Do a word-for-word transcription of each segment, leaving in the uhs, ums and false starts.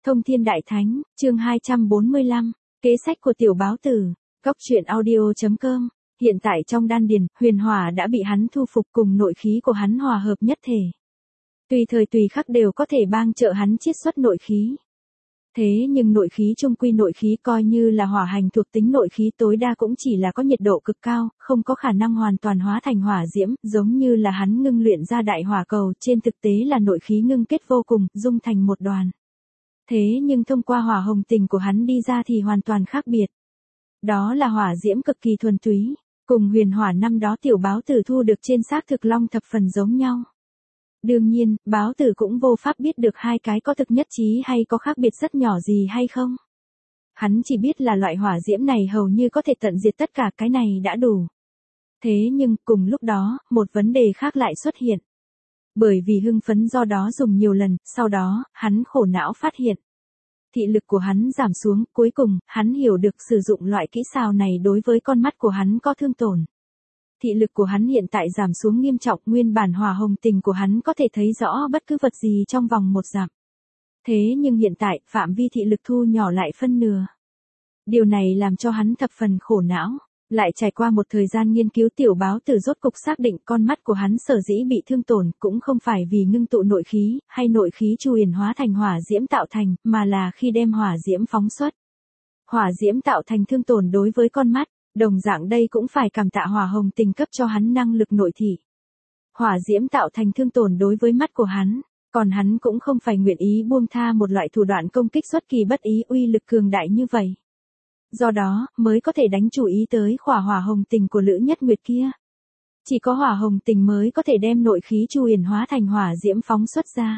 Thông Thiên Đại Thánh, chương hai trăm bốn mươi lăm, kế sách của tiểu báo tử, góc truyện audio chấm com. Hiện tại trong đan điền, huyền hỏa đã bị hắn thu phục cùng nội khí của hắn hòa hợp nhất thể. Tùy thời tùy khắc đều có thể bang trợ hắn chiết xuất nội khí. Thế nhưng nội khí trung quy nội khí coi như là hỏa hành thuộc tính nội khí tối đa cũng chỉ là có nhiệt độ cực cao, không có khả năng hoàn toàn hóa thành hỏa diễm, giống như là hắn ngưng luyện ra đại hỏa cầu, trên thực tế là nội khí ngưng kết vô cùng, dung thành một đoàn. Thế nhưng thông qua hỏa hồng tình của hắn đi ra thì hoàn toàn khác biệt. Đó là hỏa diễm cực kỳ thuần túy, cùng huyền hỏa năm đó tiểu báo tử thu được trên xác thực long thập phần giống nhau. Đương nhiên, báo tử cũng vô pháp biết được hai cái có thực nhất trí hay có khác biệt rất nhỏ gì hay không. Hắn chỉ biết là loại hỏa diễm này hầu như có thể tận diệt tất cả, cái này đã đủ. Thế nhưng, cùng lúc đó, một vấn đề khác lại xuất hiện. Bởi vì hưng phấn do đó dùng nhiều lần, sau đó, hắn khổ não phát hiện. Thị lực của hắn giảm xuống, cuối cùng, hắn hiểu được sử dụng loại kỹ xảo này đối với con mắt của hắn có thương tổn. Thị lực của hắn hiện tại giảm xuống nghiêm trọng, nguyên bản hỏa hồng tình của hắn có thể thấy rõ bất cứ vật gì trong vòng một dặm. Thế nhưng hiện tại, phạm vi thị lực thu nhỏ lại phân nửa. Điều này làm cho hắn thập phần khổ não. Lại trải qua một thời gian nghiên cứu tiểu báo tử rốt cục xác định con mắt của hắn sở dĩ bị thương tổn cũng không phải vì ngưng tụ nội khí, hay nội khí chu yển hóa thành hỏa diễm tạo thành, mà là khi đem hỏa diễm phóng xuất. Hỏa diễm tạo thành thương tổn đối với con mắt, đồng dạng đây cũng phải cảm tạ hỏa hồng tình cấp cho hắn năng lực nội thị. Hỏa diễm tạo thành thương tổn đối với mắt của hắn, còn hắn cũng không phải nguyện ý buông tha một loại thủ đoạn công kích xuất kỳ bất ý uy lực cường đại như vậy. Do đó, mới có thể đánh chủ ý tới khỏa hỏa hồng tình của Lữ Nhất Nguyệt kia. Chỉ có hỏa hồng tình mới có thể đem nội khí chu yển hóa thành hỏa diễm phóng xuất ra.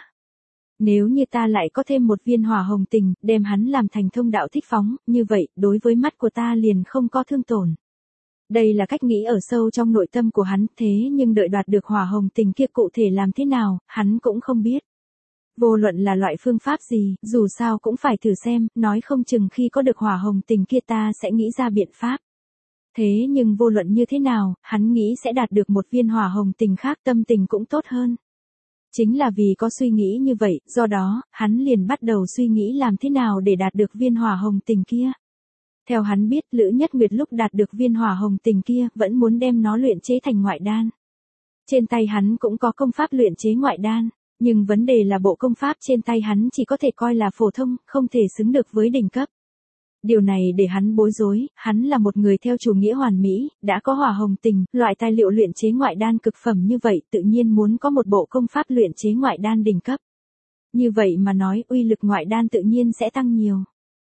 Nếu như ta lại có thêm một viên hỏa hồng tình, đem hắn làm thành thông đạo thích phóng, như vậy, đối với mắt của ta liền không có thương tổn. Đây là cách nghĩ ở sâu trong nội tâm của hắn, thế nhưng đợi đoạt được hỏa hồng tình kia cụ thể làm thế nào, hắn cũng không biết. Vô luận là loại phương pháp gì, dù sao cũng phải thử xem, nói không chừng khi có được hỏa hồng tình kia ta sẽ nghĩ ra biện pháp. Thế nhưng vô luận như thế nào, hắn nghĩ sẽ đạt được một viên hỏa hồng tình khác tâm tình cũng tốt hơn. Chính là vì có suy nghĩ như vậy, do đó, hắn liền bắt đầu suy nghĩ làm thế nào để đạt được viên hỏa hồng tình kia. Theo hắn biết, Lữ Nhất Nguyệt lúc đạt được viên hỏa hồng tình kia, vẫn muốn đem nó luyện chế thành ngoại đan. Trên tay hắn cũng có công pháp luyện chế ngoại đan. Nhưng vấn đề là bộ công pháp trên tay hắn chỉ có thể coi là phổ thông, không thể xứng được với đỉnh cấp. Điều này để hắn bối rối, hắn là một người theo chủ nghĩa hoàn mỹ, đã có hỏa hồng tình, loại tài liệu luyện chế ngoại đan cực phẩm như vậy, tự nhiên muốn có một bộ công pháp luyện chế ngoại đan đỉnh cấp. Như vậy mà nói, uy lực ngoại đan tự nhiên sẽ tăng nhiều.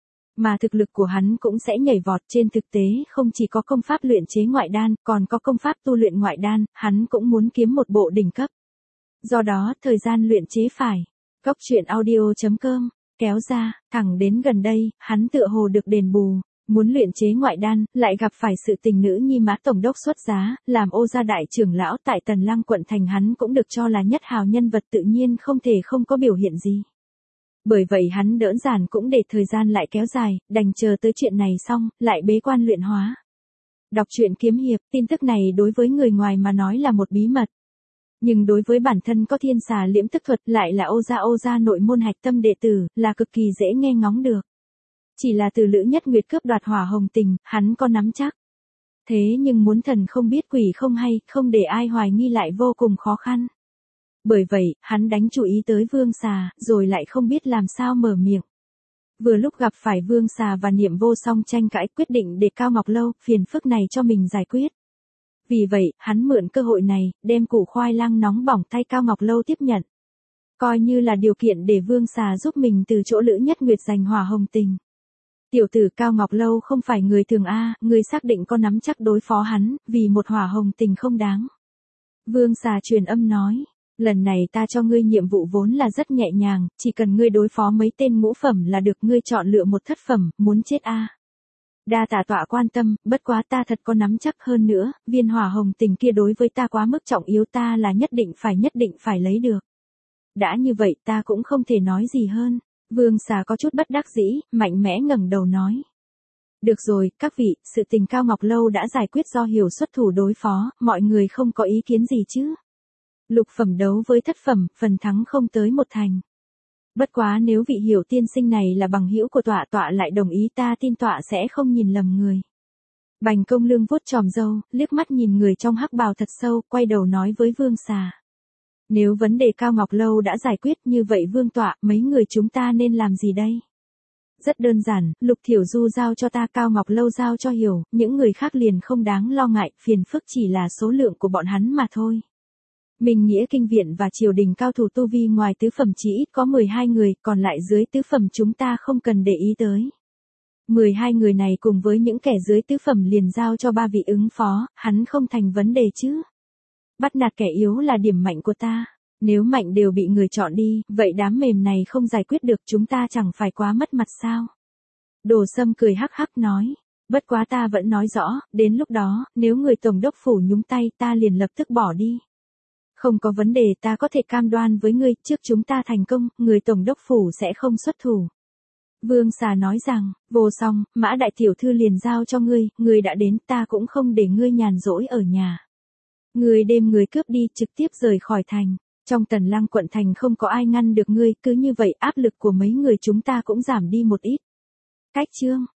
Mà thực lực của hắn cũng sẽ nhảy vọt, trên thực tế, không chỉ có công pháp luyện chế ngoại đan, còn có công pháp tu luyện ngoại đan, hắn cũng muốn kiếm một bộ đỉnh cấp. Do đó, thời gian luyện chế phải. Góc truyện audio chấm com, kéo ra, thẳng đến gần đây, hắn tựa hồ được đền bù, muốn luyện chế ngoại đan, lại gặp phải sự tình nữ nhi Mã tổng đốc xuất giá, làm Ô gia đại trưởng lão tại Tần Lăng quận thành, hắn cũng được cho là nhất hào nhân vật, tự nhiên không thể không có biểu hiện gì. Bởi vậy hắn đỡn giản cũng để thời gian lại kéo dài, đành chờ tới chuyện này xong, lại bế quan luyện hóa. Đọc truyện kiếm hiệp, tin tức này đối với người ngoài mà nói là một bí mật. Nhưng đối với bản thân có thiên xà liễm tức thuật, lại là Ô gia Ô gia nội môn hạch tâm đệ tử, là cực kỳ dễ nghe ngóng được. Chỉ là từ Lữ Nhất Nguyệt cướp đoạt hỏa hồng tình, hắn có nắm chắc. Thế nhưng muốn thần không biết quỷ không hay, không để ai hoài nghi lại vô cùng khó khăn. Bởi vậy, hắn đánh chủ ý tới Vương Xà, rồi lại không biết làm sao mở miệng. Vừa lúc gặp phải Vương Xà và Niệm Vô Song tranh cãi, quyết định để Cao Ngọc Lâu, phiền phức này cho mình giải quyết. Vì vậy, hắn mượn cơ hội này, đem củ khoai lang nóng bỏng tay Cao Ngọc Lâu tiếp nhận. Coi như là điều kiện để Vương Xà giúp mình từ chỗ Lữ Nhất Nguyệt giành hỏa hồng tình. Tiểu tử Cao Ngọc Lâu không phải người thường a, người xác định có nắm chắc đối phó hắn, vì một hỏa hồng tình không đáng. Vương Xà truyền âm nói, lần này ta cho ngươi nhiệm vụ vốn là rất nhẹ nhàng, chỉ cần ngươi đối phó mấy tên ngũ phẩm là được, ngươi chọn lựa một thất phẩm, muốn chết a. Đa tạ tọa quan tâm, bất quá ta thật có nắm chắc, hơn nữa, viên hỏa hồng tình kia đối với ta quá mức trọng yếu, ta là nhất định phải nhất định phải lấy được. Đã như vậy ta cũng không thể nói gì hơn. Vương Xà có chút bất đắc dĩ, mạnh mẽ ngẩng đầu nói. Được rồi, các vị, sự tình Cao Ngọc Lâu đã giải quyết do Hiểu xuất thủ đối phó, mọi người không có ý kiến gì chứ. Lục phẩm đấu với thất phẩm, phần thắng không tới một thành. Bất quá nếu vị Hiểu tiên sinh này là bằng hữu của tọa, tọa lại đồng ý, ta tin tọa sẽ không nhìn lầm người. Bành Công Lương vuốt chòm râu, liếc mắt nhìn người trong hắc bào thật sâu, quay đầu nói với Vương Xà. Nếu vấn đề Cao Ngọc Lâu đã giải quyết như vậy Vương tọa, mấy người chúng ta nên làm gì đây? Rất đơn giản, Lục Thiểu Du giao cho ta, Cao Ngọc Lâu giao cho Hiểu, những người khác liền không đáng lo ngại, phiền phức chỉ là số lượng của bọn hắn mà thôi. Minh Nghĩa Kinh Viện và triều đình cao thủ tu vi ngoài tứ phẩm chỉ ít có mười hai người, còn lại dưới tứ phẩm chúng ta không cần để ý tới. mười hai người này cùng với những kẻ dưới tứ phẩm liền giao cho ba vị ứng phó, hắn không thành vấn đề chứ. Bắt nạt kẻ yếu là điểm mạnh của ta. Nếu mạnh đều bị người chọn đi, vậy đám mềm này không giải quyết được, chúng ta chẳng phải quá mất mặt sao? Đồ Sâm cười hắc hắc nói. Bất quá ta vẫn nói rõ, đến lúc đó, nếu người tổng đốc phủ nhúng tay ta liền lập tức bỏ đi. Không có vấn đề, ta có thể cam đoan với ngươi, trước chúng ta thành công, người tổng đốc phủ sẽ không xuất thủ. Vương Xà nói rằng, vô song, Mã đại tiểu thư liền giao cho ngươi, ngươi đã đến, ta cũng không để ngươi nhàn rỗi ở nhà. Ngươi đêm người cướp đi, trực tiếp rời khỏi thành. Trong Tần Lăng quận thành không có ai ngăn được ngươi, cứ như vậy áp lực của mấy người chúng ta cũng giảm đi một ít. Cách chương